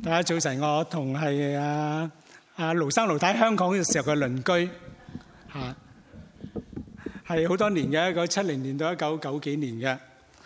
大家早晨，我同係盧生盧太香港嘅時候嘅鄰居嚇，係好多年嘅，1970年到1990幾年嘅。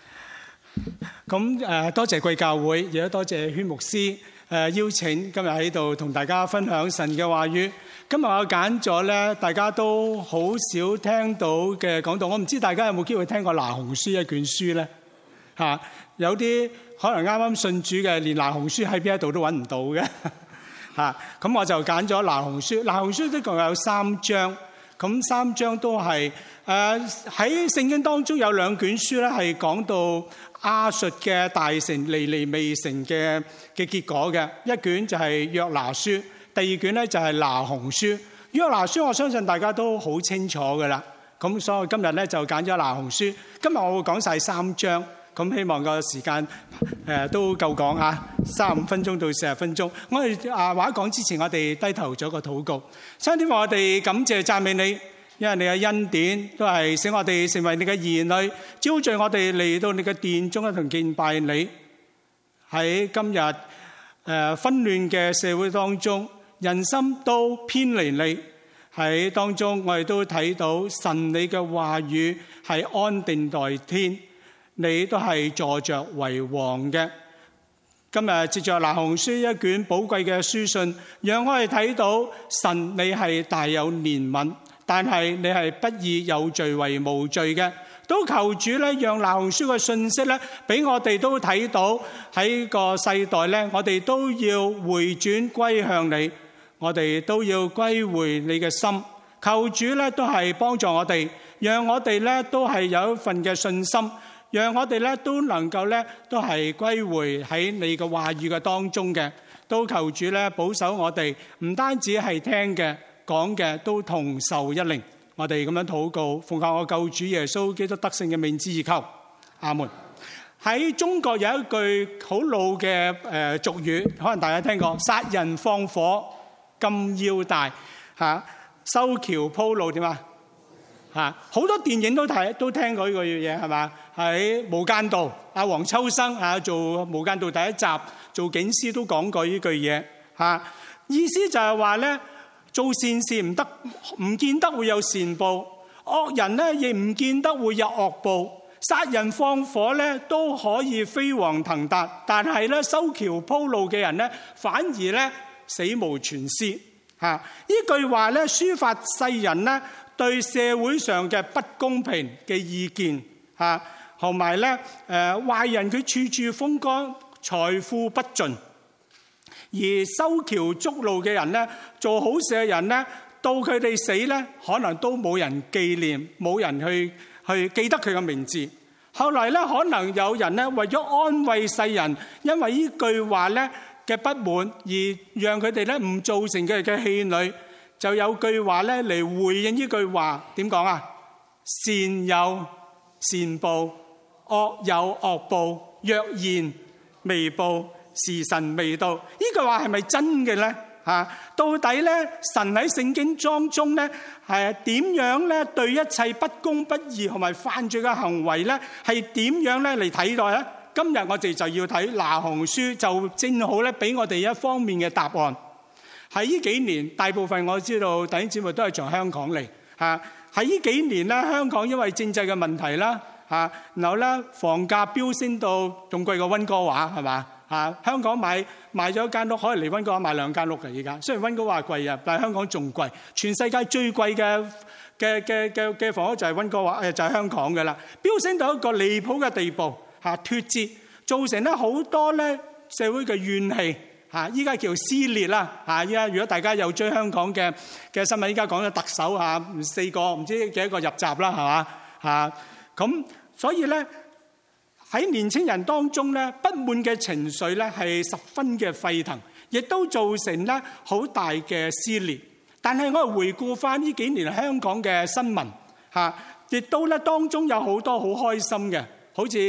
咁多謝貴教會，亦都多謝宣牧師邀請今日喺度同大家分享神嘅話語。今日我揀咗咧，大家都好少聽到嘅講道。我唔知大家有冇機會聽過拿鴻書一卷書咧嚇？有啲可能啱啱信主嘅，連拿鴻書喺邊一度都揾唔到嘅嚇。咁我就揀咗拿鴻書。拿鴻書一共有3章，咁3章都係喺聖經當中有2卷書咧，係講到亞述嘅大城尼尼微城嘅結果嘅。一卷就係約拿書，第2卷咧就係拿鴻書。約拿書我相信大家都好清楚㗎啦。咁所以我今日咧就揀咗拿鴻書。今日我會講晒3章。咁希望個時間都夠講嚇，35分鐘到40分鐘。我哋話講之前，我哋低頭做個禱告。上天父，我哋感謝讚美你，因為你嘅恩典都係使我哋成為你嘅兒女，招聚我哋嚟到你嘅殿中一同敬拜你。喺今日紛亂嘅社會當中，人心都偏離你。喺當中，我哋都睇到神你嘅話語係安定在天。你都係坐着為王嘅。今日藉着拿鴻書一卷寶貴嘅書信，讓我哋睇到神你係大有憐憫，但係你係不以有罪為無罪嘅。都求主咧，讓拿鴻書嘅信息咧，俾我哋都睇到喺個世代咧，我哋都要回轉歸向你，我哋都要歸回你嘅心。求主咧都係幫助我哋，讓我哋咧都係有一份嘅信心。讓我哋咧都能夠咧都係歸回喺你嘅話語嘅當中嘅，都求主咧保守我哋，唔單止係聽嘅講嘅，都同受一靈。我哋咁樣禱告，奉靠我救主耶穌基督得勝嘅名之而求，阿門。喺中國有一句好老嘅俗語，可能大家聽過：殺人放火金腰帶嚇，修橋鋪路點啊？好多電影都聽過呢個嘢係嘛？喺《無間道》，阿黃秋生做《無間道》第一集做警司都講過呢句嘢嚇，意思就係話咧，做善事唔得，唔見得會有善報；惡人咧亦唔見得會有惡報。殺人放火咧都可以飛黃騰達，但係咧修橋鋪路嘅人咧反而咧死無全屍嚇。呢句話咧抒發世人咧對社會上嘅不公平嘅意見嚇，同埋咧壞人佢處處風光，財富不盡，而修橋築路嘅人咧，做好事嘅人咧，到佢哋死咧，可能都冇人紀念，冇人去記得佢嘅名字。後來咧，可能有人咧為咗安慰世人，因為呢句話咧嘅不滿，而讓佢哋咧唔造成佢哋嘅氣餒。就有句話咧嚟回應呢句話，點講啊？善有善報，惡有惡報，若然未報，時辰未到。呢句話係咪真嘅咧？到底咧神喺聖經當中咧係點樣咧對一切不公不義同埋犯罪嘅行為咧係點樣咧嚟睇待咧？今日我哋就要睇拿鴻書，就正好咧俾我哋一方面嘅答案。喺呢幾年，大部分我知道弟兄姊妹都係從香港嚟嚇。喺呢幾年咧，香港因為政制嘅問題啦嚇，然後咧房價飆升到仲貴過溫哥華係嘛嚇？香港賣咗一間屋，可能嚟溫哥華買2間屋嘅而家。雖然溫哥華貴啊，但係香港仲貴。全世界最貴嘅房屋就係溫哥華，就係香港嘅啦。飆升到一個離譜嘅地步嚇，脫節，造成咧好多咧社會嘅怨氣。依家叫撕裂啦！依家如果大家有追香港嘅新聞，依家講咗特首4個唔知幾多個入閘啦，係嘛咁，所以咧喺年青人當中咧不滿嘅情緒咧係十分嘅沸騰，亦都造成咧好大嘅撕裂。但係我哋回顧翻呢幾年香港嘅新聞亦都咧當中有好多好開心嘅。好似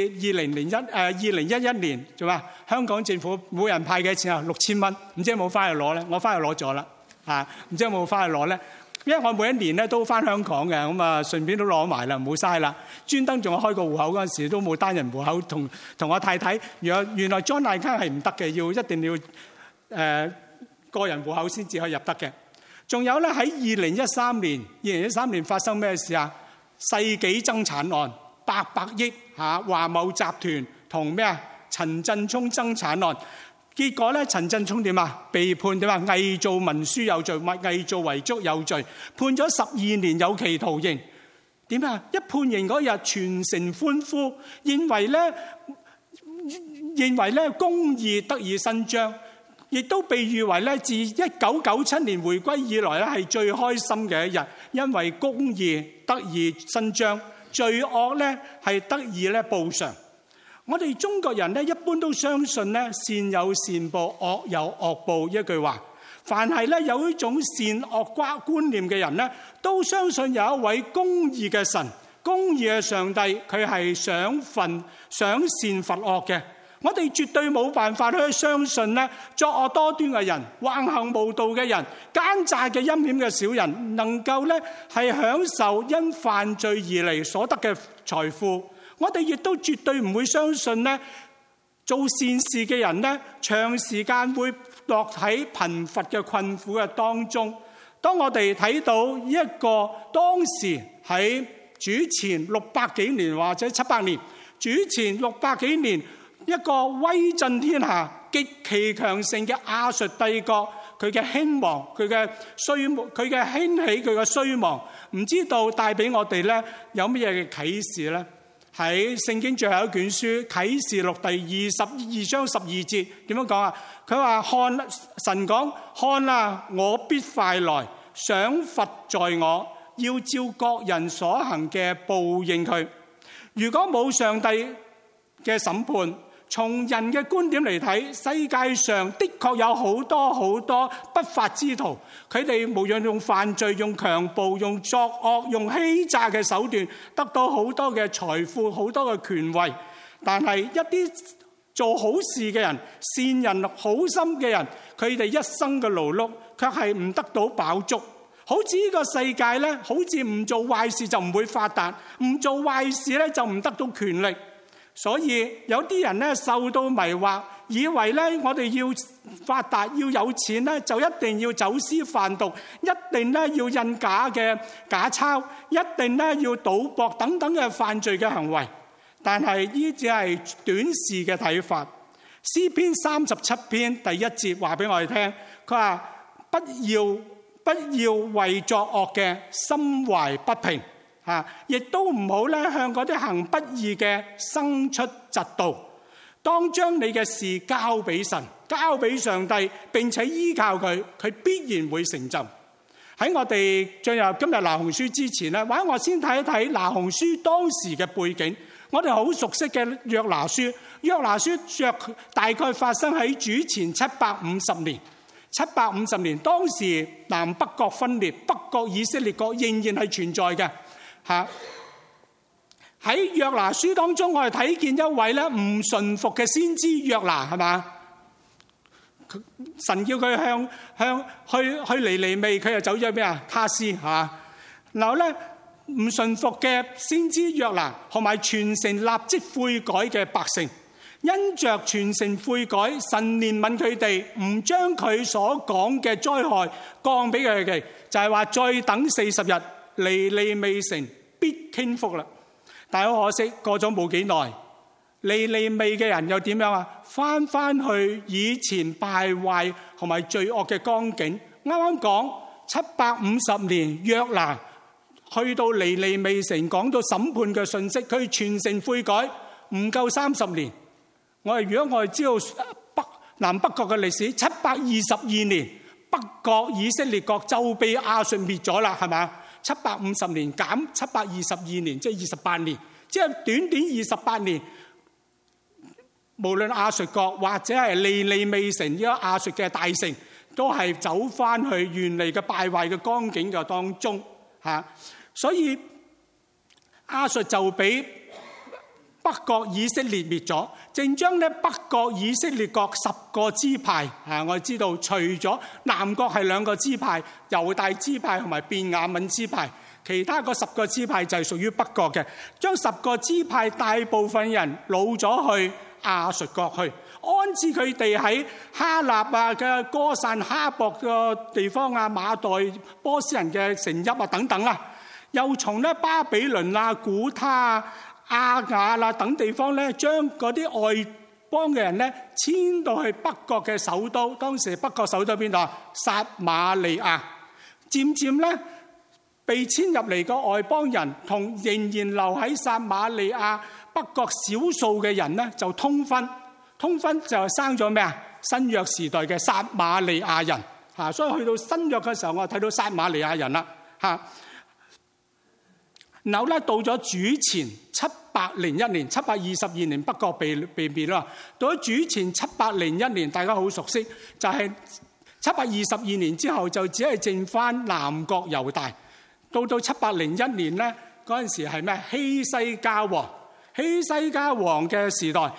2011年做咩？香港政府每人派幾錢啊？6000蚊，唔知有冇翻去攞咧？我翻去攞咗啦，唔知有冇翻去攞咧？因為我每一年咧都翻香港嘅，咁啊順便都攞埋啦，唔好嘥啦。專登仲有開個戶口嗰陣時都冇單人戶口，同我太太，原來 join account 係唔得嘅，一定要個人戶口先至可以入得嘅。仲有咧，喺2013年發生咩事啊？世紀爭產案，800億華懋集團同陳振聰爭產案，結果咧陳振聰點啊？被判點啊？偽造文書有罪，偽造遺囑有罪，判咗12年有期徒刑。點啊？一判刑嗰日，全城歡呼，認為咧公義得以伸張，亦都被譽為咧自1997年回歸以來咧係最開心嘅一日，因為公義得以伸張，罪惡咧係得以咧報償。我哋中國人咧一般都相信咧善有善報，惡有惡報一句話。凡係咧有一種善惡觀念嘅人咧，都相信有一位公義嘅神、公義嘅上帝，佢係賞善罰惡嘅。我哋絕對冇辦法去相信咧作惡多端嘅人、橫行無道嘅人、奸詐嘅陰險嘅小人，能夠咧係享受因犯罪而嚟所得嘅財富。我哋亦都絕對唔會相信咧做善事嘅人咧長時間會落喺貧乏嘅困苦嘅當中。當我哋睇到一個當時喺主前600幾年或者700年，主前600幾年一個威震天下、極其強盛嘅亞述帝國，佢嘅興亡、佢嘅興起、佢嘅衰亡，唔知道帶俾我哋咧有乜嘢嘅啟示咧？喺聖經最後一卷書啟示錄第22章12節點樣講啊？佢話神講，看啊，我必快來，賞罰在我，要照各人所行嘅報應佢。如果冇上帝嘅審判，從人嘅觀點嚟睇，世界上的確有好多不法之徒，佢哋無論用犯罪、用強暴、用作惡、用欺詐嘅手段，得到好多嘅財富、好多嘅權位。但係一啲做好事嘅人、善人、好心嘅人，佢哋一生嘅勞碌，卻係唔得到飽足。好似呢個世界咧，好似唔做壞事就唔會發達，唔做壞事咧就唔得到權力。所以有啲人咧受到迷惑，以為咧我哋要發達要有錢咧，就一定要走私販毒，一定咧要印假嘅假鈔，一定咧要賭博等等嘅犯罪嘅行為。但係呢只係短視嘅睇法。詩篇37篇第1節話俾我哋聽，佢話不要為作惡嘅心懷不平。亦都唔好咧向嗰啲行不義嘅生出嫉妒。當將你嘅事交俾神、交俾上帝，並且依靠佢，佢必然會成就。喺我哋進入今日拿鴻書之前咧，或者我先睇一睇拿鴻書當時嘅背景。我哋好熟悉嘅約拿書，約拿書大概發生喺主前750年。750年當時南北國分裂，北國以色列國仍然係存在嘅。喺約拿書當中，我哋睇見一位咧唔順服嘅先知約拿，係嘛？神叫佢去尼尼微，佢又走咗咩啊？他施係嘛？然後咧唔順服嘅先知約拿，同埋全城立即悔改嘅百姓，因着全城悔改，神憐憫佢哋，唔將佢所講嘅災害降俾佢哋，就係話再等40日，尼尼微城必傾覆啦。但係好可惜，過咗冇幾耐，尼尼微嘅人又點樣啊？翻去以前敗壞同埋罪惡嘅光景。啱啱講750年，約拿去到尼尼微城，講到審判嘅信息，佢全城悔改，唔夠30年。如果我哋知道南北國嘅歷史，722年北國以色列國就被亞述滅咗啦，係咪？750年減722年，即係28年，即係短短28年。無論亞述國或者係尼尼微城，呢個亞述嘅大城，都係走翻去原嚟嘅敗壞嘅光景嘅當中嚇。所以亞述就俾北國以色列滅咗，正將咧北國以色列國10個支派嚇，我哋知道除咗南國係2個支派，猶大支派同埋便雅憫支派，其他嗰10個支派就係屬於北國嘅，將10個支派大部分人擄咗去亞述國去， 安置佢哋喺哈納啊嘅哥散哈博嘅地方啊，馬代波斯人嘅城邑啊等等啊，又從咧巴比倫啊、古他啊、亞雅啦等地方咧，將嗰啲外邦嘅人咧遷到去北國嘅首都。當時北國首都邊度啊？撒瑪利亞。漸漸咧，被遷入嚟個外邦人同仍然留喺撒瑪利亞北國少數嘅人咧，就通婚就生咗咩啊？新約時代嘅撒瑪利亞人嚇，所以去到新約嘅時候，我睇到撒瑪利亞人啦嚇。然後咧，到咗主前701年，722年北國被滅啦。到咗主前701年，大家好熟悉，就係722年之後就只係剩翻南國猶大。到701年咧，嗰陣時係咩？希西家王嘅時代，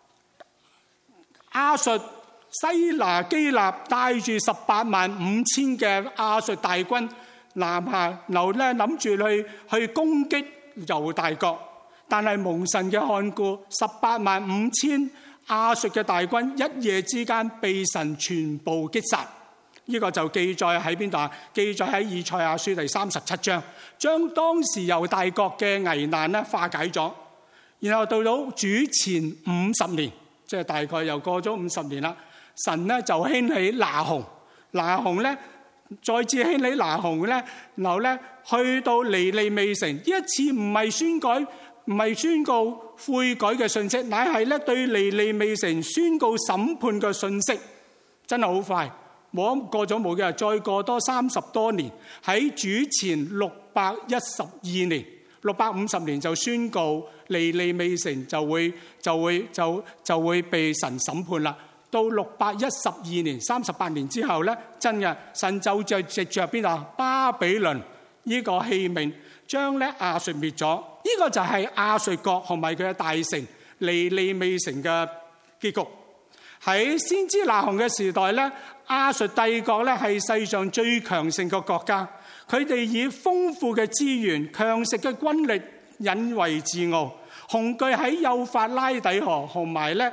亞述西拿基立帶住185000嘅亞述大軍南下，然後咧諗住去攻擊猶大國，但係蒙神嘅看顧，185000亞述嘅大軍一夜之間被神全部擊殺。呢個就記載喺邊度啊？記載喺以賽亞書第37章，將當時猶大國嘅危難咧化解咗。然後到主前50年，即係大概又過咗50年啦。神咧就興起拿鴻咧，再次興起拿鴻咧，然後咧去到尼尼微城。呢一次唔係宣告悔改嘅信息，乃係咧對尼尼微城宣告審判嘅信息。真係好快。過咗冇嘅，再過多30多年，喺主前612年，650年就宣告尼尼微城就會被神審判啦。到612年38年之後咧，真嘅神就藉着邊度？巴比倫呢個器皿將咧亞述滅咗。呢個就係亞述國同埋佢嘅大城尼尼微城嘅結局。喺先知拿鴻嘅時代咧，亞述帝國咧係世上最強盛嘅國家，佢哋以豐富嘅資源、強盛嘅軍力引為自傲，雄踞喺幼發拉底河同埋咧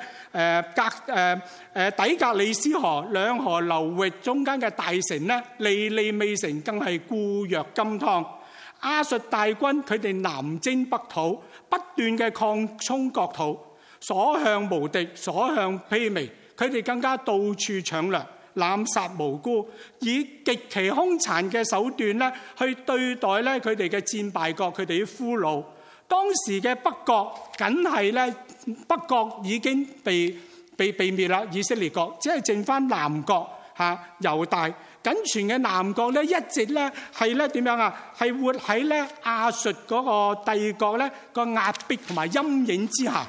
底格里斯河兩河流域中間嘅大城咧，尼尼微城更係固若金湯。亞述大軍佢哋南征北討，不斷嘅擴充國土，所向無敵，所向披靡。佢哋更加到處搶掠、濫殺無辜，以極其兇殘嘅手段咧，去對待咧佢哋嘅戰敗國、佢哋啲俘虜。當時嘅北國，梗係咧北國已經被滅啦，以色列國只係剩翻南國猶大。僅存嘅南國咧，一直咧係咧點樣啊？係活喺咧亞述嗰個帝國咧個壓迫同埋陰影之下。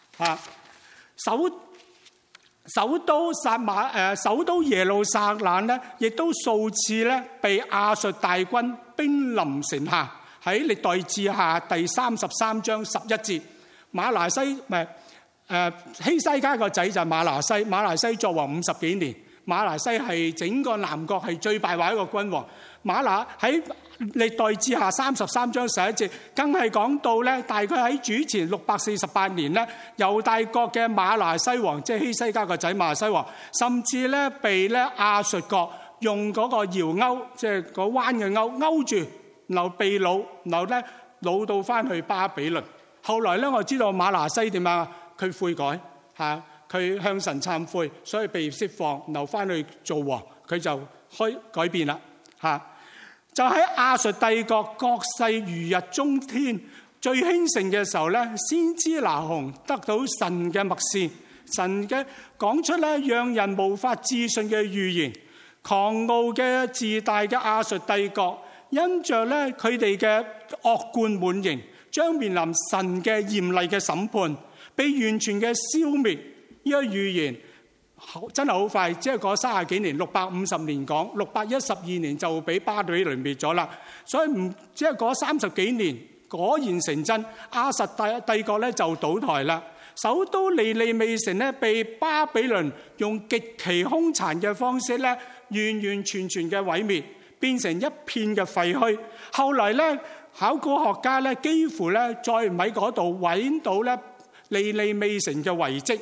首都耶路撒冷咧，亦都數次咧被亞述大軍兵臨城下。喺歷代志下第33章11節，馬拿西希西家個仔就係馬拿西作王50幾年。馬拿西係整個南國係最敗壞一個君王。喺歷代志下33章11節，更係講到咧，大概喺主前648年咧，猶大國嘅馬拿西王，即係希西家個仔馬拿西王，甚至咧被咧亞述國用嗰個搖鈎，即係個彎嘅勾住，然後被擄，然後咧擄到翻去巴比倫。後來咧，我知道馬拿西點啊？佢悔改佢向神懺悔，所以被釋放，然後翻去做王，佢就改變啦就喺亞述帝國國勢如日中天最興盛嘅時候咧，先知拿鴻得到神嘅默示，神嘅講出咧讓人無法置信嘅預言。狂傲嘅自大嘅亞述帝國，因着咧佢哋嘅惡貫滿盈，將面臨神嘅嚴厲嘅審判，被完全嘅消滅。呢個預言真係好快，只係過30幾年，650年講，612年就俾巴比倫滅咗啦。所以只係過30幾年，果然成真，亞述帝國咧就倒台啦。首都尼尼微城咧被巴比倫用極其兇殘嘅方式咧，完完全全嘅毀滅，變成一片嘅廢墟。後嚟咧，考古學家咧幾乎咧再唔喺嗰度揾到咧尼尼微城嘅遺跡。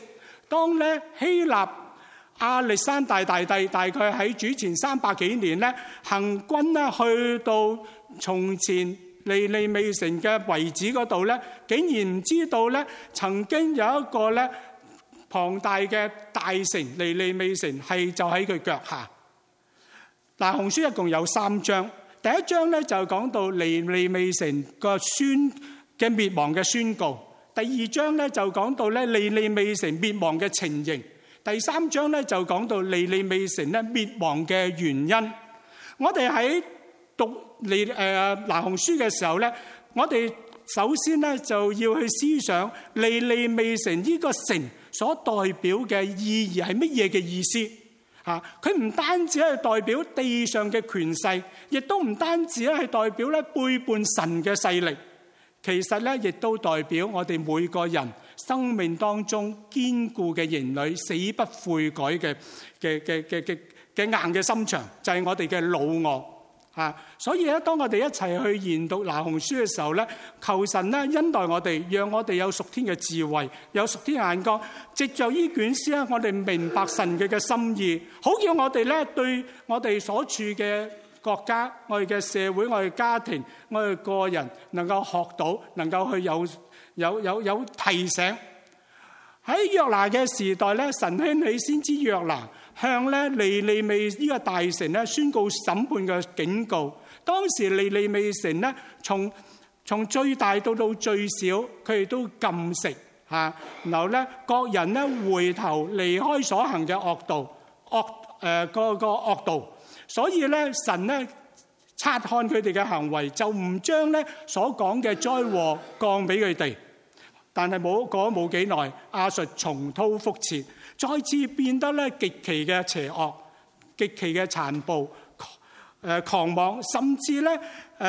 當咧希臘亞歷山大大帝大概喺主前300幾年咧行軍咧去到從前尼尼微城嘅遺址嗰度咧，竟然唔知道咧曾經有一個咧龐大嘅大城尼尼微城係就喺佢腳下。那鴻書一共有3章，第一章咧就講到尼尼微城個滅亡嘅宣告，第二章咧就講到咧尼尼微城滅亡嘅情形，第3章咧就講到尼尼微城咧滅亡嘅原因。我哋喺讀那鴻書嘅時候咧，我哋首先咧就要去思想尼尼微城呢個城所代表嘅意義係乜嘢嘅意思。佢唔單止係代表地上嘅權勢，亦都唔單止係代表咧背叛神嘅勢力，其實咧亦都代表我哋每個人生命當中堅固嘅兒女，死不悔改嘅硬嘅心腸，就係我哋嘅老我。所以咧，當我哋一齊去研讀那鴻書嘅時候咧，求神咧恩待我哋，讓我哋有屬天嘅智慧，有屬天眼光，藉着呢卷書咧，我哋明白神嘅心意，好叫我哋咧對我哋所處嘅國家、我哋嘅社會、我哋家庭、我哋個人能夠學到，能夠去有提醒。喺約拿嘅時代咧，神興起先知約拿，向咧尼尼微呢個大城咧宣告審判嘅警告。當時尼尼微城咧，從最大到最小，佢哋都禁食嚇，然後咧各人咧回頭離開所行嘅惡道，惡道。所以咧神咧察看佢哋嘅行為，就唔將咧所講嘅災禍降俾佢哋。但係過咗冇幾耐，亞述重蹈覆轍，再次變得咧極其嘅邪惡、極其嘅殘暴、狂妄，甚至咧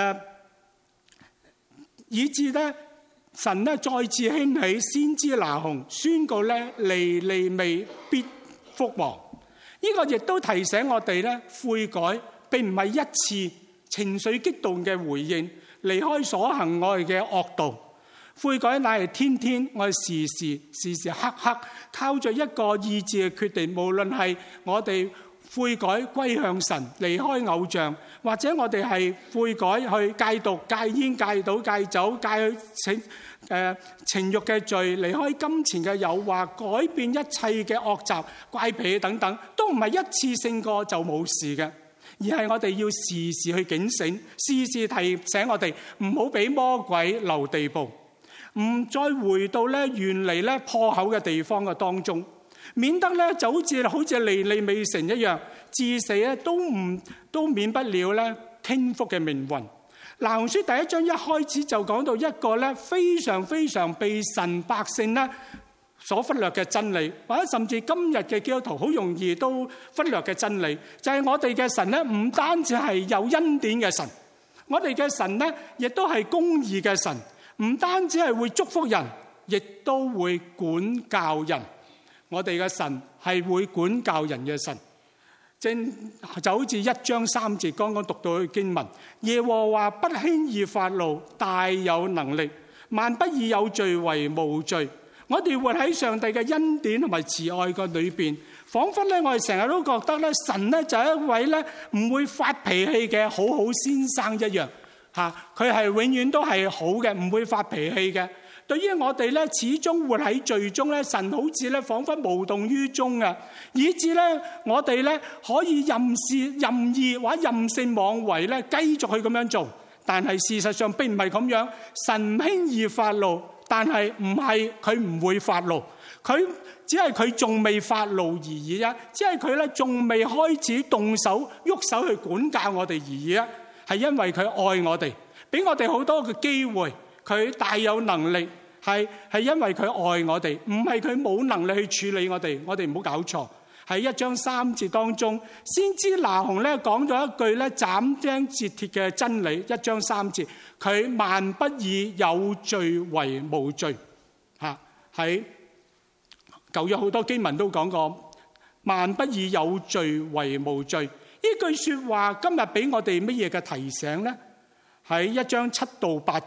以致咧神咧再次興起先知那鴻，宣告咧尼尼微必覆亡。呢個亦都提醒我哋咧悔改並唔係一次情緒激動嘅回應，離開所行我哋嘅惡道。悔改乃係天天，我哋時時刻刻靠着一個意志嘅決定，無論係我哋悔改歸向神，離開偶像，或者我哋係悔改去戒毒、戒煙、戒賭、戒酒、戒情慾嘅罪，離開金錢嘅誘惑，改變一切嘅惡習、怪脾等等，都唔係一次性過就冇事嘅，而係我哋要時時去警醒，時時提醒我哋唔好俾魔鬼留地步，唔再回到咧原嚟咧破口嘅地方嘅當中，免得咧就好似尼尼微城一樣，至死咧都免不了咧傾覆嘅命運。那鴻書第一章一開始就講到一個咧非常非常被神百姓咧所忽略嘅真理，或者甚至今日嘅基督徒好容易都忽略嘅真理，就係我哋嘅神咧唔單止係有恩典嘅神，我哋嘅神咧亦都係公義嘅神。唔單止係會祝福人，亦都會管教人。我哋嘅神係會管教人嘅神，就好似1章3節剛剛讀到嘅經文，耶和華不輕易發怒，大有能力，萬不以有罪為無罪。我哋活喺上帝嘅恩典同埋慈愛嘅裏邊，彷彿咧我哋成日都覺得咧神咧就係一位咧唔會發脾氣嘅好好先生一樣。佢係永遠都係好嘅，唔會發脾氣嘅。對於我哋咧，始終活喺罪中咧，神好似咧彷彿無動於衷嘅，以致咧我哋咧可以任意或者任性妄為咧，繼續去咁樣做。但係事實上並唔係咁樣，神唔輕易發怒，但係唔係佢唔會發怒，佢只係佢仲未發怒而已啊！只係佢咧仲未開始動手喐手去管教我哋而已啊！係因為佢愛我哋，俾我哋好多嘅機會，佢大有能力，係因為佢愛我哋，唔係佢冇能力去處理我哋。我哋唔好搞錯。喺1章3節當中，先知那鴻咧講咗一句咧斬釘截鐵嘅真理。1章3節，佢萬不以有罪為無罪。喺舊約好多經文都講過，萬不以有罪為無罪。呢句說話今日俾我哋乜嘢嘅提醒呢？喺1章7到8節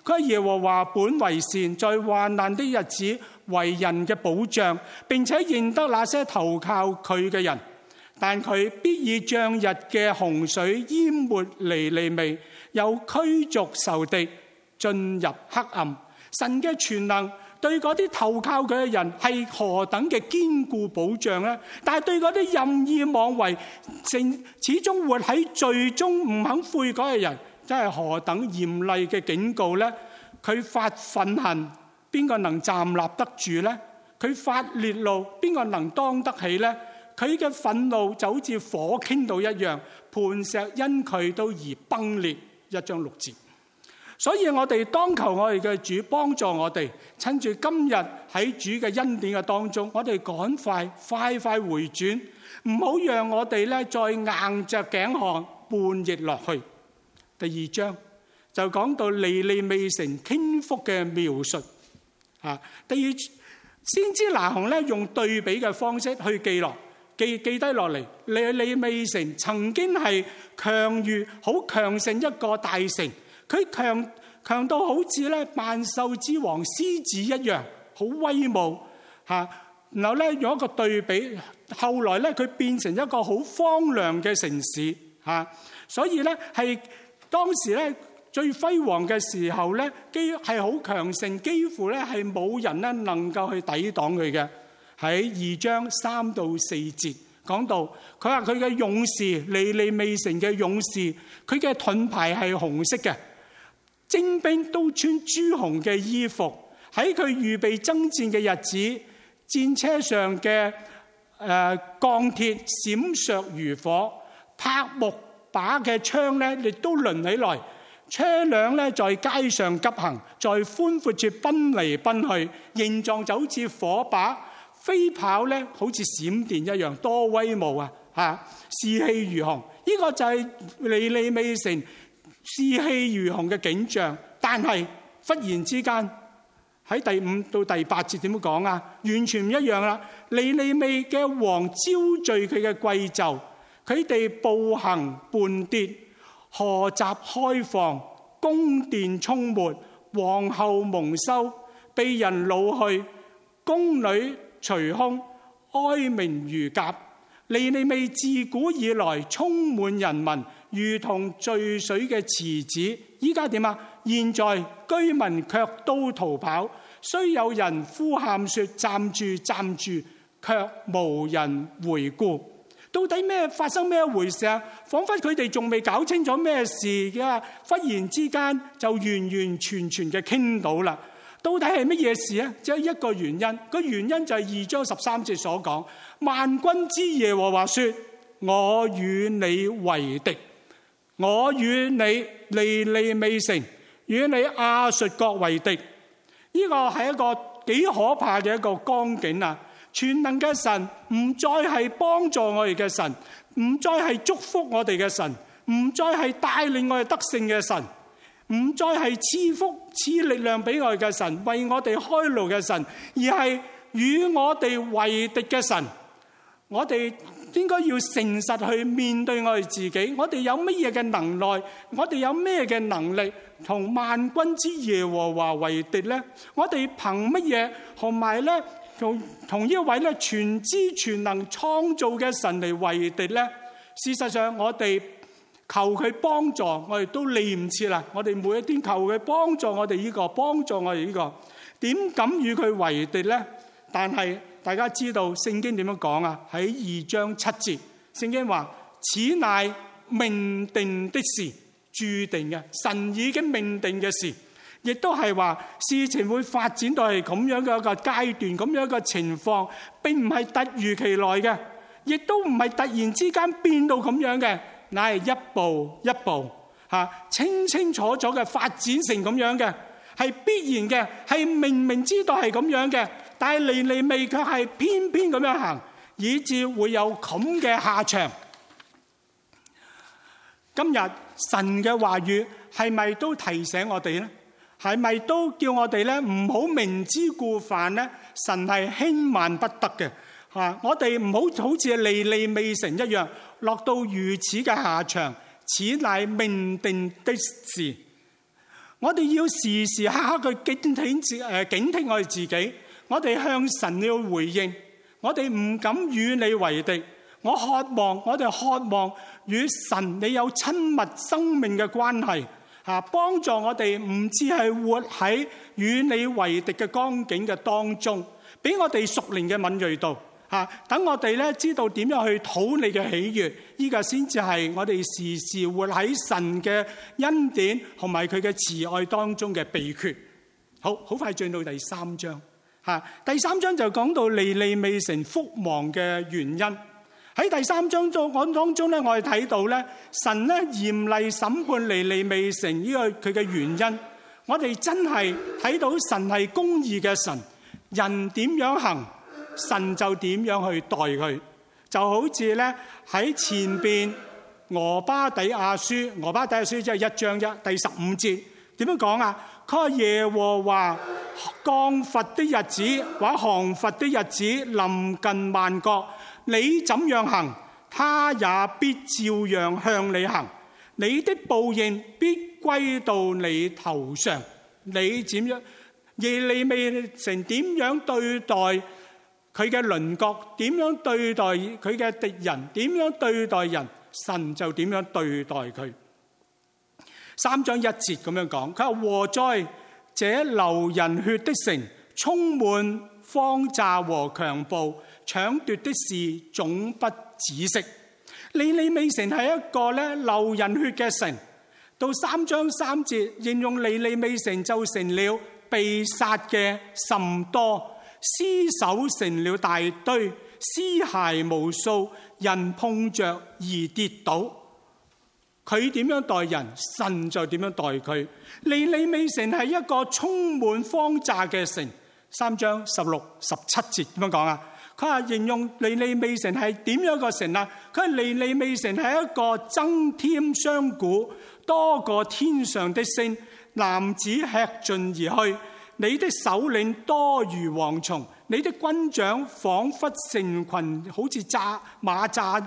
佢話耶和華本為善，在患難的日子為人嘅保障，並且認得那些投靠佢嘅人。但佢必以漲日嘅洪水淹沒尼尼微，又驅逐仇敵進入黑暗。神嘅全能對嗰啲投靠佢嘅人係何等嘅堅固保障呢？但係對嗰啲任意妄為、始終活喺罪中唔肯悔改嘅人，真係何等嚴厲嘅警告呢？佢發憤恨，邊個能站立得住呢？佢發烈怒，邊個能當得起呢？佢嘅憤怒就好似火傾倒一樣，磐石因佢都而崩裂。1章6節。所以我哋當求我哋嘅主幫助我哋，趁住今日喺主嘅恩典嘅當中，我哋趕快回轉，唔好讓我哋咧再硬着頸項叛逆落去。第2章就講到尼尼微城傾覆嘅描述。先知拿鴻咧用對比嘅方式去記低落嚟。尼尼微城曾經係好強盛一個大城，佢強到好似咧萬獸之王獅子一樣，好威武嚇。然後咧用一個對比，後來咧佢變成一個好荒涼嘅城市嚇。所以咧係當時咧最輝煌嘅時候咧，係好強盛，幾乎咧係冇人咧能夠去抵擋佢嘅。喺2章3到4節講到，佢話佢嘅勇士，尼尼微城嘅勇士，佢嘅盾牌係紅色嘅，精兵都穿朱紅嘅衣服。喺佢預備爭戰嘅日子，戰車上嘅鋼鐵閃爍如火，柏木把嘅槍咧亦都掄起來，車輛咧在街上急行，在寬闊處奔嚟奔去，形狀就好似火把，飛跑咧好似閃電一樣，多威武啊！士氣如虹，呢個就係尼尼微城士氣如虹嘅景象。但係忽然之間喺第5到第8節點樣講啊？完全唔一樣啦！尼尼微嘅王招聚佢嘅貴胄，佢哋步行絆跌，河閘開放，宮殿充滿，皇后蒙羞，被人擄去，宮女捶胸，哀鳴如鴿。尼尼微自古以來充滿人民，如同聚水嘅池子。依家點啊？現在居民卻都逃跑，雖有人呼喊說站住站住，卻無人回顧。到底發生咩回事啊？彷彿佢哋仲未搞清楚咩事嘅，忽然之間就完完全全嘅傾倒啦。到底係乜嘢事啊？只有一個原因，個原因就係2章13節所講，萬軍之耶和華說：我與你為敵，我與你尼尼微城，與你亞述國為敵。呢個係一個幾可怕嘅一個光景啊！全能嘅神唔再係幫助我哋嘅神，唔再係祝福我哋嘅神，唔再係帶領我哋得勝嘅神，唔再係賜福賜力量俾我哋嘅神，為我哋開路嘅神，而係與我哋為敵嘅神。我哋應該要誠實去面對我哋自己，我哋有乜嘢嘅能耐，我哋有咩嘅能力同萬軍之耶和華為敵呢？我哋憑乜嘢同埋咧同呢位咧全知全能創造嘅神嚟為敵呢？事實上我哋求佢幫助，我哋都嚟唔切啦。我哋每一天求佢幫助我哋呢個，幫助我哋呢個，點敢與佢為敵呢？但係大家知道聖經點樣講啊？喺2章7節，聖經話：此乃命定的事，注定嘅，神已經命定嘅事，亦都係話事情會發展到係咁樣嘅一個階段，咁樣嘅情況，並唔係突如其來嘅，亦都唔係突然之間變到咁樣嘅，乃係一步一步清清楚楚嘅發展成咁樣嘅，係必然嘅，係明明知道係咁樣嘅。但係尼尼微卻係偏偏咁樣行，以致會有咁嘅下場。今日神嘅話語係咪都提醒我哋呢？係咪都叫我哋咧唔好明知故犯呢？神係輕慢不得嘅。我哋唔好好似尼尼微城一樣落到如此嘅下場。此乃命定的事。 我哋要時時刻刻去警惕我哋自己，我哋向神要回應，我哋唔敢與你為敵。我哋渴望與神你有親密生命嘅關係，幫助我哋唔只係活喺與你為敵嘅光景嘅當中，俾我哋屬靈嘅敏銳度，等我哋咧知道點樣去討你嘅喜悅，呢個先至係我哋時時活喺神嘅恩典同埋佢嘅慈愛當中嘅秘訣。好快進到第3章，第3章就講到尼尼微城覆亡嘅原因。喺第3章當中咧，我哋睇到咧，神咧嚴厲審判尼尼微城呢個佢嘅原因。我哋真係睇到神係公義嘅神，人點樣行，神就點樣去待佢。就好似咧喺前邊俄巴底亞書即係1章1第15節點樣講啊？佢話耶和華降罰的日子或降罰的日子臨近萬國，你怎樣行，他也必照樣向你行，你的報應必歸到你頭上。你點樣？耶利米城點樣對待佢嘅鄰國？點樣對待佢嘅敵人？點樣對待人？神就點樣對待佢。3章1節咁樣講，佢話禍哉，這流人血的城，充滿荒詐和強暴，搶奪的事總不止息。尼尼微城係一個咧流人血嘅城。到3章3節形容尼尼微城就成了被殺嘅甚多，屍首成了大堆，屍骸無數，人碰着而跌倒。佢點樣待人，神就點樣待佢。尼尼微城係一個充滿荒詐嘅城。3章16、17節點樣講啊？佢話形容尼尼微城係點樣一個城啊？佢話尼尼微城係一個增添商賈，多過天上的星，男子吃盡而去。你的首領多如蝗蟲，你的軍長仿佛成群，好似馬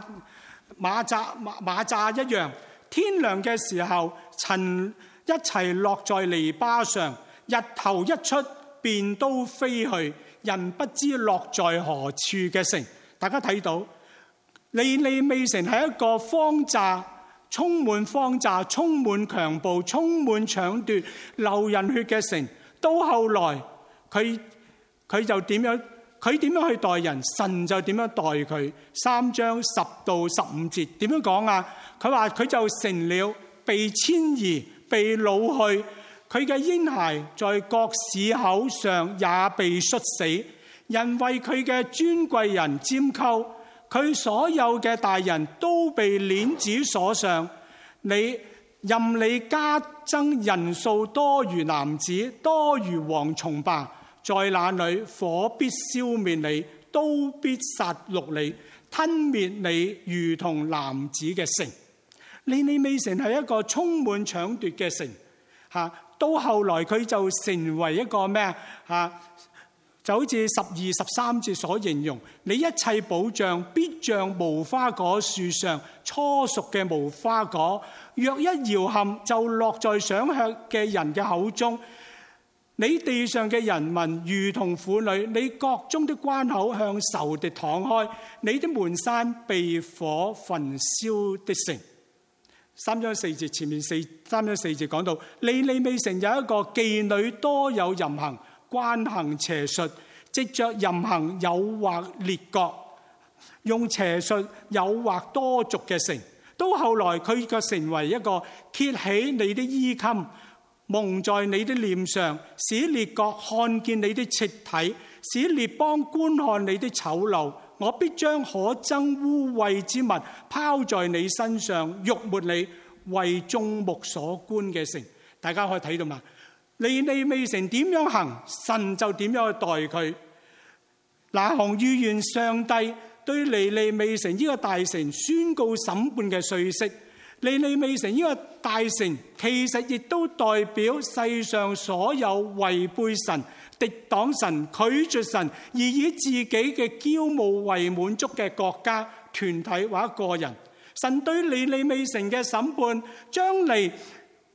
蚱一樣。天亮嘅時候，塵一齊落在籬笆上，日頭一出便都飛去，人不知落在何處嘅城。大家睇到尼尼微城係一個荒詐，充滿荒詐，充滿強暴，充滿搶奪，流人血嘅城。到後來佢就點樣？佢點樣去待人，神就點樣待佢。3章10到15節點樣講啊？佢話佢就成了被遷移、被擄去，佢嘅嬰孩在各市口上也被摔死，人為佢嘅尊貴人拈鬮，佢所有嘅大人都被鏈子鎖上。任你加增人數多如男子，多如蝗蟲吧，在那裏火必消滅你，刀必殺戮你，吞滅你如同男子嘅城。尼尼微城係一個充滿搶奪嘅城，到後來佢就成為一個咩啊？就好似12、13節所形容，你一切保障必像無花果樹上初熟嘅無花果，若一搖撼就落在想吃嘅人嘅口中。你地上嘅人民如同婦女，你國中的關口向仇敵敞開，你的門閂被火焚燒的城。3章4節前面3章4節講到，尼尼微城有一個妓女多有淫行，慣行邪術，藉着淫行誘惑列國，用邪術誘惑多族嘅城。到後來佢就成為一個揭起你的衣襟，蒙在你的臉上，使列國看見你的赤體，使列邦觀看你的醜陋。我必將可憎污穢之物拋在你身上，辱沒你，為眾目所觀嘅城。大家可以睇到嘛？尼尼微城點樣行，神就點樣去待佢。那項預言上帝對尼尼微城呢個大城宣告審判嘅訊息。尼尼微城呢個大城其實亦都代表世上所有違背神、敵擋神、拒絕神而以自己嘅驕傲為滿足嘅國家、團體或者個人。神對尼尼微城嘅審判將嚟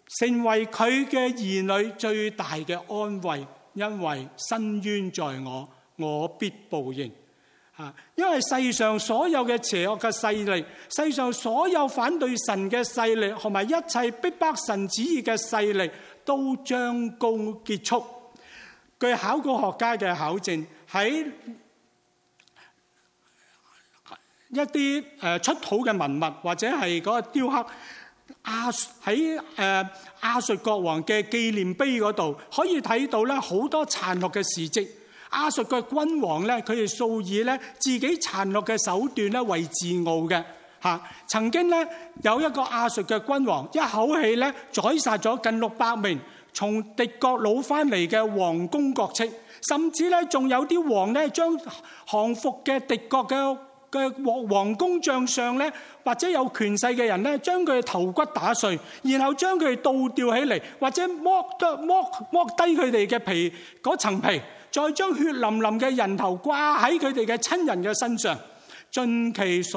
成為佢嘅兒女最大嘅安慰，因為伸冤在我，我必報應。因為世上所有嘅邪惡嘅勢力，世上所有反對神嘅勢力，同埋一切逼迫神旨意嘅勢力，都將告結束。據考古學家嘅考證，喺一啲出土嘅文物或者係嗰個雕刻喺亞述國王嘅紀念碑嗰度，可以睇到咧好多殘酷嘅事蹟。亞述嘅君王咧，佢哋素以咧自己殘酷嘅手段咧為自傲嘅嚇。曾經咧有一個亞述嘅君王，一口氣咧宰殺咗近600名從敵國擄翻嚟嘅王公國戚，甚至咧仲有啲王咧將降服嘅敵國嘅王公將相咧，或者有權勢嘅人咧，將佢嘅頭骨打碎，然後將佢倒吊起嚟，或者剝低佢哋嘅皮嗰層皮，再將血淋淋嘅人頭掛喺佢哋嘅親人嘅身上，盡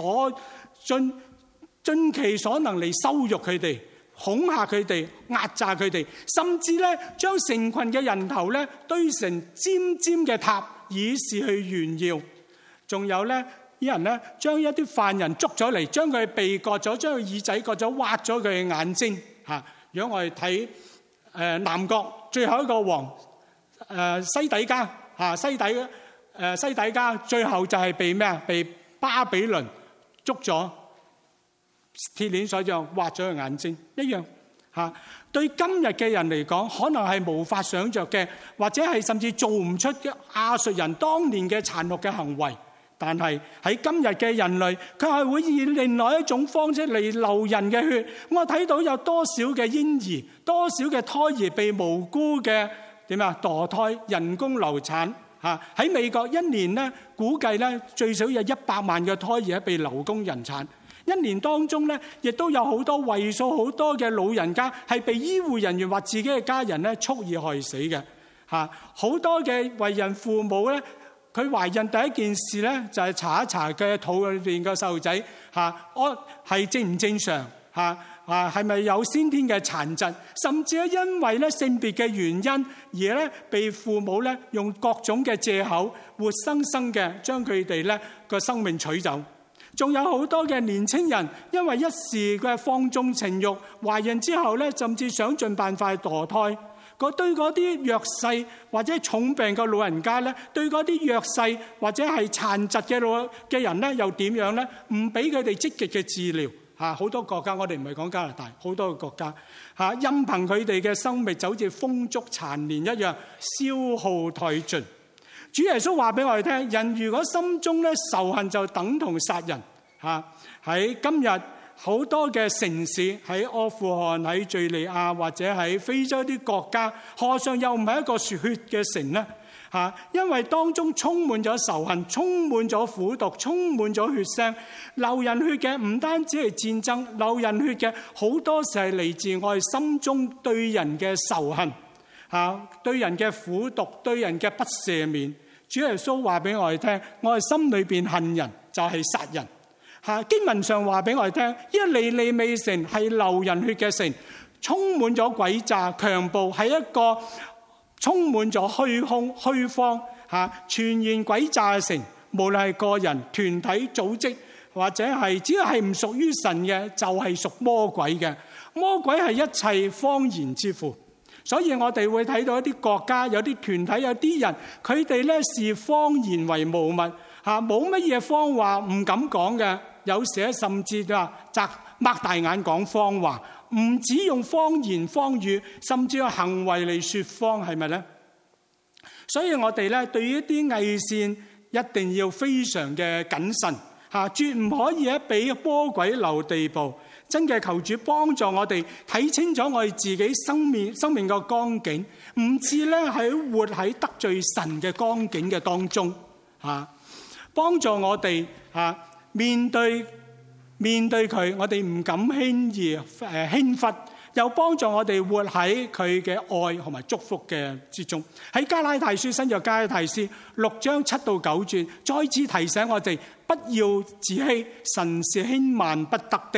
其所能嚟羞辱佢哋、恐嚇佢哋、壓榨佢哋，甚至咧將成群嘅人頭咧堆成尖尖嘅塔，以示去炫耀。仲有咧，啲人咧將一啲犯人捉咗嚟，將佢鼻割咗，將佢耳仔割咗，挖咗佢嘅眼睛嚇。如果我哋睇南國最後一個王西底家嚇，西底家最後就係被咩啊？被巴比倫捉咗，鐵鏈鎖咗，挖咗佢眼睛一樣嚇。對今日嘅人嚟講，可能係無法想像嘅，或者係甚至做唔出亞述人當年嘅殘酷嘅行為。但係喺今日嘅人類，佢係會以另外一種方式嚟流人嘅血。我睇到有多少嘅嬰兒，多少嘅胎兒被無辜嘅墮胎、人工流產嚇。喺美國一年咧，估計咧最少有100萬嘅胎兒被流工人產。一年當中咧，亦都有好多為數好多嘅老人家係被醫護人員或自己嘅家人咧蓄意害死嘅嚇。好多嘅為人父母咧，佢懷孕第一件事咧就係查一查嘅肚裏邊嘅細路仔嚇，係正唔正常嚇，係咪有先天嘅殘疾，甚至咧因為咧性別嘅原因而咧被父母咧用各種嘅藉口活生生嘅將佢哋咧個生命取走。仲有好多嘅年青人因為一時嘅放縱情慾，懷孕之後咧甚至想盡辦法墮胎。對嗰啲弱勢或者重病嘅老人家咧，對嗰啲弱勢或者係殘疾嘅人咧，又點樣咧？唔俾佢哋積極嘅治療嚇。好多國家，我哋唔係講加拿大，好多個國家嚇，任憑佢哋嘅生命就好似風燭殘年一樣消耗殆盡。主耶穌話俾我哋聽：人如果心中咧仇恨，就等同殺人嚇。喺今日好多嘅城市，喺阿富汗、喺敘利亞或者喺非洲啲國家，何嘗又唔係一個血嘅城呢？因為當中充滿咗仇恨，充滿咗苦毒，充滿咗血腥。流人血嘅唔單止係戰爭，流人血嘅好多時係嚟自我哋心中對人嘅仇恨，對人嘅苦毒，對人嘅不赦免。主耶穌話俾我哋聽：我哋心裏邊恨人就係殺人。經文上話俾我哋聽，因為尼尼微城係流人血嘅城，充滿咗詭詐、強暴，係一個充滿咗虛空、虛荒、全然詭詐嘅城。無論係個人、團體、組織，或者係只要係唔屬於神嘅，就係屬魔鬼嘅。魔鬼係一切謊言之父。所以我哋會睇到一啲國家、有啲團體、有啲人，佢哋咧視謊言為無物，冇乜嘢謊話唔敢講嘅。有時甚至擘大眼講謊話，唔止用謊言謊語，甚至用行為嚟說謊，係咪呢？所以我哋咧對於一啲偽善一定要非常嘅謹慎，絕唔可以俾魔鬼留地步。真嘅求主幫助我哋睇清楚我哋自己生命嘅光景，唔至咧喺活喺得罪神嘅光景嘅當中，幫助我哋面對佢，我哋唔敢輕易輕忽，又幫助我哋活喺佢嘅愛同埋祝福嘅之中。喺加拉太書，新約加拉太書6章7到9節，再次提醒我哋不要自欺，神是輕慢不得的。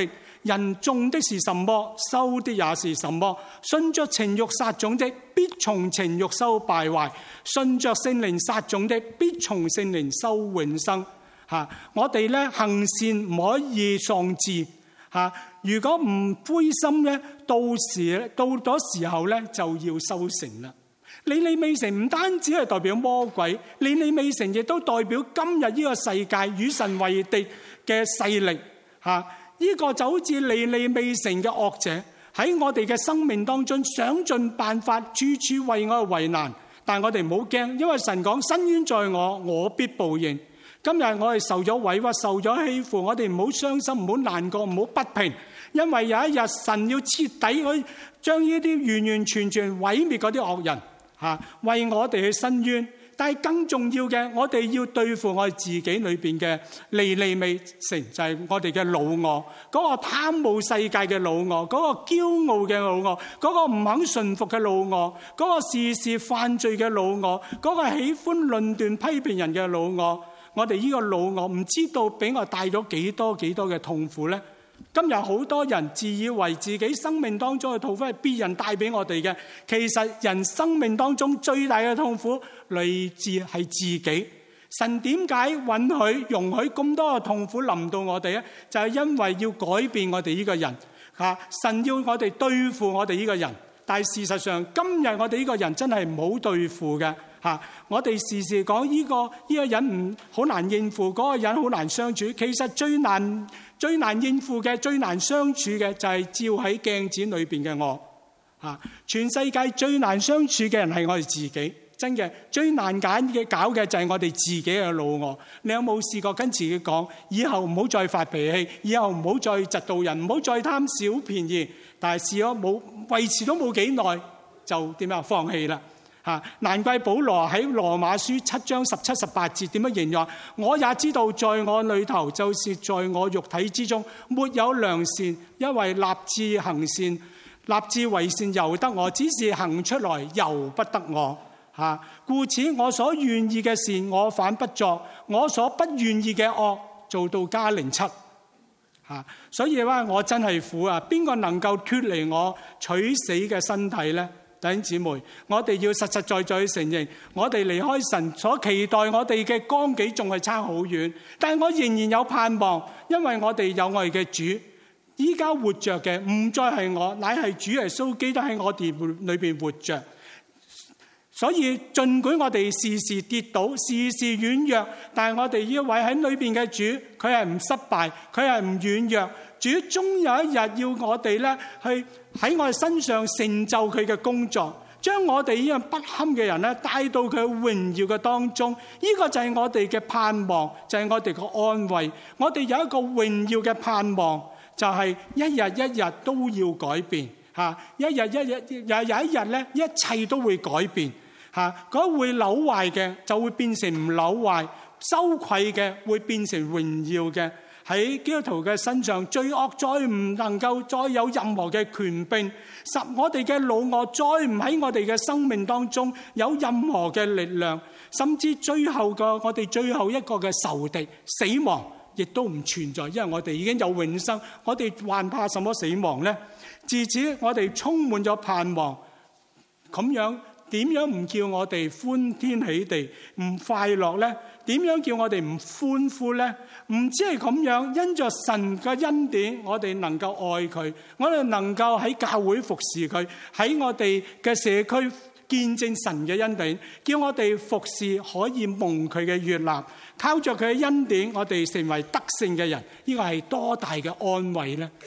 人種的是什麼，收的也是什麼。順着情慾撒種的，必從情慾收敗壞；順着聖靈撒種的，必從聖靈收永生。我哋咧行善唔可以喪志。如果唔灰心咧，到咗時候咧就要收成啦。尼尼微城唔單止係代表魔鬼，尼尼微城亦都代表今日呢個世界與神為敵嘅勢力。呢個就好似尼尼微城嘅惡者喺我哋嘅生命當中想盡辦法，處處為我為難。但係我哋唔好驚，因為神講伸冤在我，我必報應。今日我哋受咗委屈，受咗欺負，我哋唔好傷心，唔好難過，唔好不平，因為有一日神要徹底去將呢啲完完全全毀滅嗰啲惡人，為我哋去伸冤。但係更重要嘅，我哋要對付我哋自己裏邊嘅尼尼微城，就係我哋嘅老我，嗰個貪慕世界嘅老我，嗰個驕傲嘅老我，嗰個唔肯順服嘅老我，嗰個事事犯罪嘅老我，嗰個喜歡論斷批評人嘅老我。我哋呢個老我唔知道俾我帶咗幾多嘅痛苦呢？今日好多人自以為自己生命當中嘅痛苦係別人帶俾我哋嘅，其實人生命當中最大嘅痛苦嚟自係自己。神點解容許咁多嘅痛苦臨到我哋呢？就係因為要改變我哋呢個人。神要我哋對付我哋呢個人，但係事實上今日我哋呢個人真係唔好對付嘅。我哋時時講呢個人唔好難應付，嗰個人好難相處。其實最難應付嘅、最難相處嘅就係照喺鏡子裏邊嘅我。全世界最難相處嘅人係我哋自己，真嘅。最難搞嘅就係我哋自己嘅老我。你有冇試過跟自己講，以後唔好再發脾氣，以後唔好再嫉妒人，唔好再貪小便宜？但係試咗維持都冇幾耐，就點樣放棄啦？難怪保羅喺羅馬書7章17、18節點樣形容？我也知道在我裏頭，就是在我肉體之中，沒有良善，因為立志行善、立志為善由得我，只是行出來由不得我。故此我所願意嘅善，我反不作；我所不願意嘅惡，做到加07。所以話我真係苦啊！邊個能夠脫離我取死嘅身體呢？弟兄姊妹，我哋要實實在在承認，我哋離開神所期待我哋嘅光景仲係差好遠，但係我仍然有盼望，因為我哋有我哋嘅主。依家活着嘅唔再係我，乃係主耶穌基督喺我哋裏邊活着。所以儘管我哋時時跌倒，時時軟弱，但係我哋呢位喺裏邊嘅主，佢係唔失敗，佢係唔軟弱。主終有一日要我哋咧去喺我哋身上成就佢嘅工作，將我哋呢樣不堪嘅人咧帶到佢榮耀嘅當中。呢個就係我哋嘅盼望，就係我哋嘅安慰。我哋有一個榮耀嘅盼望，就係一日一日都要改變。有一日咧，一切都會改變。嗰會朽壞嘅就會變成唔朽壞，羞愧嘅會變成榮耀嘅。喺基督徒嘅身上，罪惡再唔能夠再有任何嘅權柄，我哋嘅老我再唔喺我哋嘅生命當中有任何嘅力量，甚至我哋最後一個嘅仇敵死亡亦都唔存在，因為我哋已經有永生，我哋還怕什麼死亡呢？自此我哋充滿咗盼望，咁樣點樣唔叫我哋歡天喜地唔快樂呢？點樣叫我哋唔歡呼呢？唔止係咁樣，因着神嘅恩典，我哋能夠愛佢，我哋能夠喺教會服侍佢，喺我哋嘅社區見證神嘅恩典，叫我哋服侍可以蒙佢嘅悅納，靠着佢嘅恩典，我哋成為得勝嘅人。呢個係多大嘅安慰呢？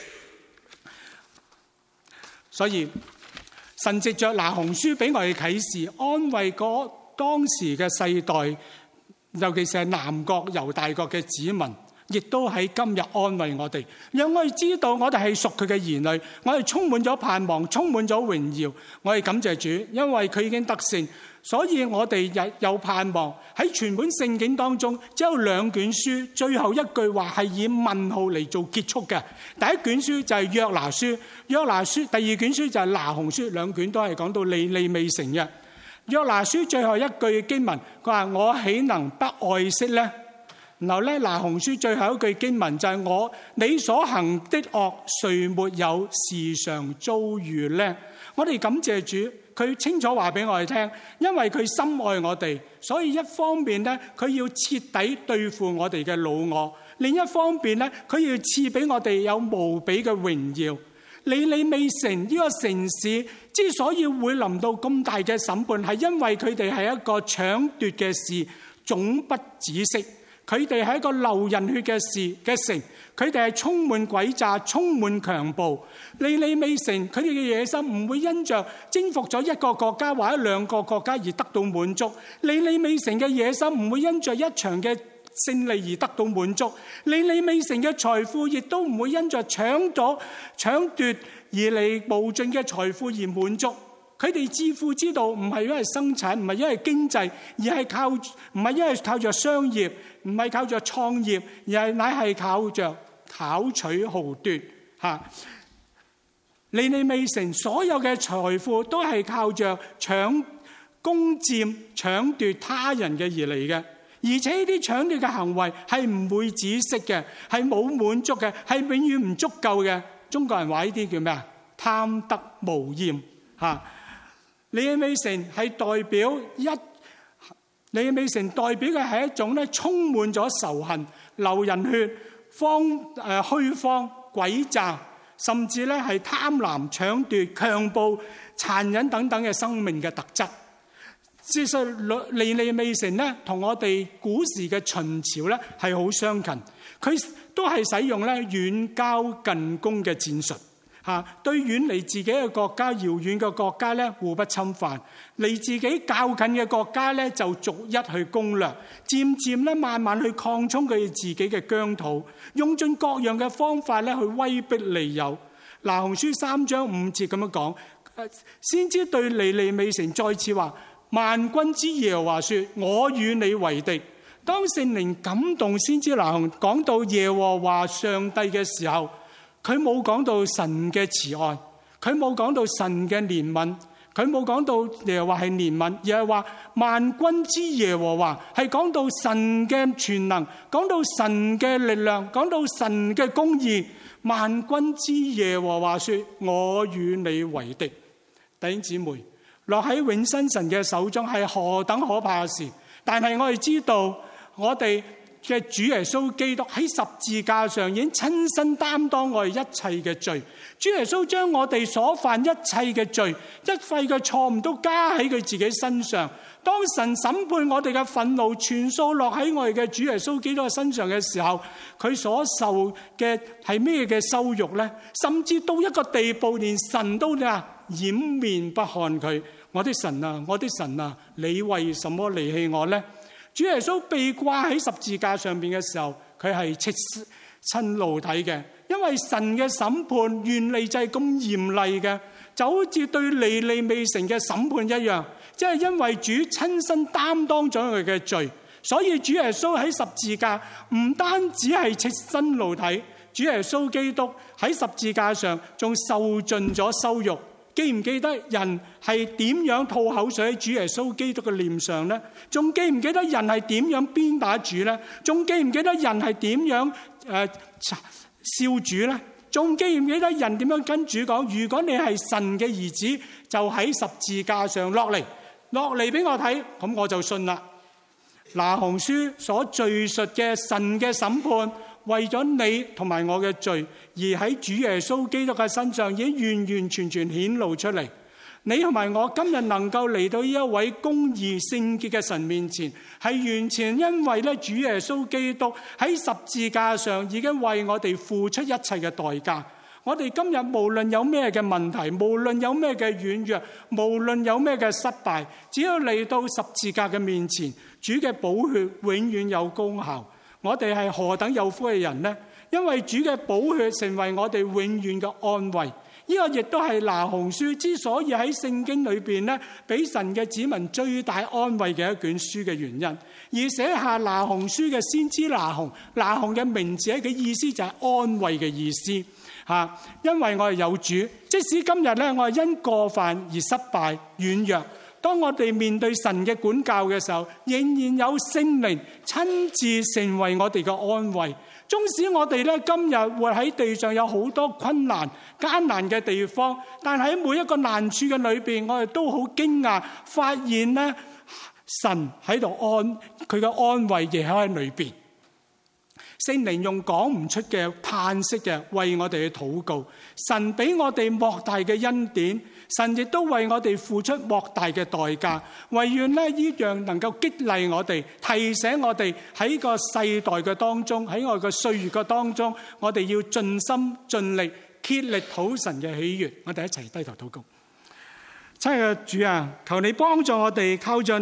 所以神藉着拿鴻書俾我哋啟示，安慰嗰當時嘅世代，尤其是係南國猶大國嘅子民，亦都喺今日安慰我哋，讓我哋知道我哋係屬佢嘅兒女，我哋充滿咗盼望，充滿咗榮耀。我哋感謝主，因為佢已經得勝，所以我哋有盼望。喺全本聖經當中，只有2卷書，最後一句話係以問號嚟做結束嘅。第一卷書就係約拿書，第二卷書就係拿鴻書，2卷都係講到尼尼微城嘅。約拿書最後一句經文，佢話：我豈能不愛惜呢？ 然後咧，拿鴻書最後一句經文就係你所行的惡，誰沒有時常遭遇呢？我哋感謝主，佢清楚話俾我哋聽，因為佢深愛我哋，所以一方面咧，佢要徹底對付我哋嘅老我；另一方面咧，佢要賜俾我哋有無比嘅榮耀。尼尼微城呢個城市之所以會臨到咁大嘅審判，係因為佢哋係一個搶奪嘅事，總不止息。佢哋係一個流人血嘅城，佢哋係充滿詭詐、充滿強暴。尼尼微城佢哋嘅野心唔會因着征服咗一個國家或者兩個國家而得到滿足。尼尼微城嘅野心唔會因着一場嘅勝利而得到滿足。尼尼微城嘅財富亦都唔會因着搶奪而嚟無盡嘅財富而滿足。佢哋致富之道唔係因為生產，唔係因為經濟，而係唔係因為靠着商業，唔係靠着創業，而乃係靠着巧取豪奪。尼尼微城所有嘅財富都係靠着攻佔、搶奪他人嘅而嚟嘅，而且呢啲搶奪嘅行為係唔會止息嘅，係冇滿足嘅，係永遠唔足夠嘅。中國人話呢啲叫咩啊？貪得無厭。尼尼微城係代表尼尼微城代表嘅係一種咧充滿咗仇恨、流人血、虛謊、詭詐，甚至咧係貪婪、搶奪、強暴、殘忍等等嘅生命嘅特質。事實尼尼微城咧同我哋古時嘅秦朝咧係好相近，佢都係使用咧遠交近攻嘅戰術。對遠離自己嘅國家、遙遠嘅國家咧，互不侵犯；離自己較近嘅國家咧，就逐一去攻略，漸漸咧慢慢去擴充佢自己嘅疆土，用盡各樣嘅方法咧去威逼利誘。拿鴻書3章5節咁樣講，先知對尼尼微城再次話：萬軍之耶和華說，我與你為敵。當聖靈感動先知拿鴻講到耶和華上帝嘅時候，佢冇講到神嘅慈愛，佢冇講到神嘅憐憫，佢冇講到耶和華係憐憫，而係話萬軍之耶和華，係講到神嘅全能，講到神嘅力量，講到神嘅公義。萬軍之耶和華說：我與你為敵。弟兄姊妹，落喺永生神嘅手中係何等可怕嘅事！但係我哋知道，我哋嘅主耶穌基督喺十字架上已經親身擔當我哋一切嘅罪。主耶穌將我哋所犯一切嘅罪、一切嘅錯誤都加喺佢自己身上。當神審判我哋嘅憤怒全數落喺我哋嘅主耶穌基督嘅身上嘅時候，佢所受嘅係咩嘅羞辱呢？甚至到一個地步，連神都掩面不看佢。我的神啊，我的神啊，你為什麼離棄我呢？主耶穌被掛喺十字架上邊嘅時候，佢係赤身露體嘅，因為神嘅審判原嚟就係咁嚴厲嘅，就好似對尼尼微城嘅審判一樣，即係因為主親身擔當咗佢嘅罪，所以主耶穌喺十字架唔單止係赤身露體，主耶穌基督喺十字架上仲受盡咗羞辱。記唔記得人係點樣吐口水喺主耶穌基督嘅臉上呢？仲記唔記得人係點樣鞭打主呢？仲記唔記得人係點樣笑主呢？仲記唔記得人點樣跟主講？如果你係神嘅兒子，就喺十字架上落嚟俾我睇，咁我就信啦。拿鴻書所敘述嘅神嘅審判，為咗你同埋我嘅罪，而喺主耶穌基督嘅身上已經完完全全顯露出嚟。你同埋我今日能夠嚟到呢一位公義聖潔嘅神面前，係完全因為咧主耶穌基督喺十字架上已經為我哋付出一切嘅代價。我哋今日無論有咩嘅問題，無論有咩嘅軟弱，無論有咩嘅失敗，只要嚟到十字架嘅面前，主嘅寶血永遠有功效。我哋係何等有福嘅人呢？因為主嘅寶血成為我哋永遠嘅安慰。呢個亦都係拿鴻書之所以喺聖經裏邊咧，俾神嘅子民最大安慰嘅一卷書嘅原因。而寫下拿鴻書嘅先知拿鴻嘅名字嘅意思就係安慰嘅意思。因為我哋有主，即使今日咧我係因過犯而失敗軟弱， 當我哋面對神嘅管教嘅時候，仍然有聖靈親自成為我哋嘅安慰。縱使我哋咧今日活喺地上有好多困難艱難嘅地方，但喺每一個難處嘅裏邊，我哋都好驚訝發現咧神喺度佢嘅安慰亦喺裏邊。聖靈用講唔出嘅嘆息嘅為我哋去禱告，神俾我哋莫大嘅恩典，神亦都為我哋付出莫大嘅代價，唯願呢依樣能夠激勵我哋，提醒我哋喺個世代嘅當中，喺我嘅歲月嘅當中，我哋要盡心盡力竭力討神嘅喜悅。我哋一齊低頭禱告。親愛嘅主啊，求你幫助我哋靠着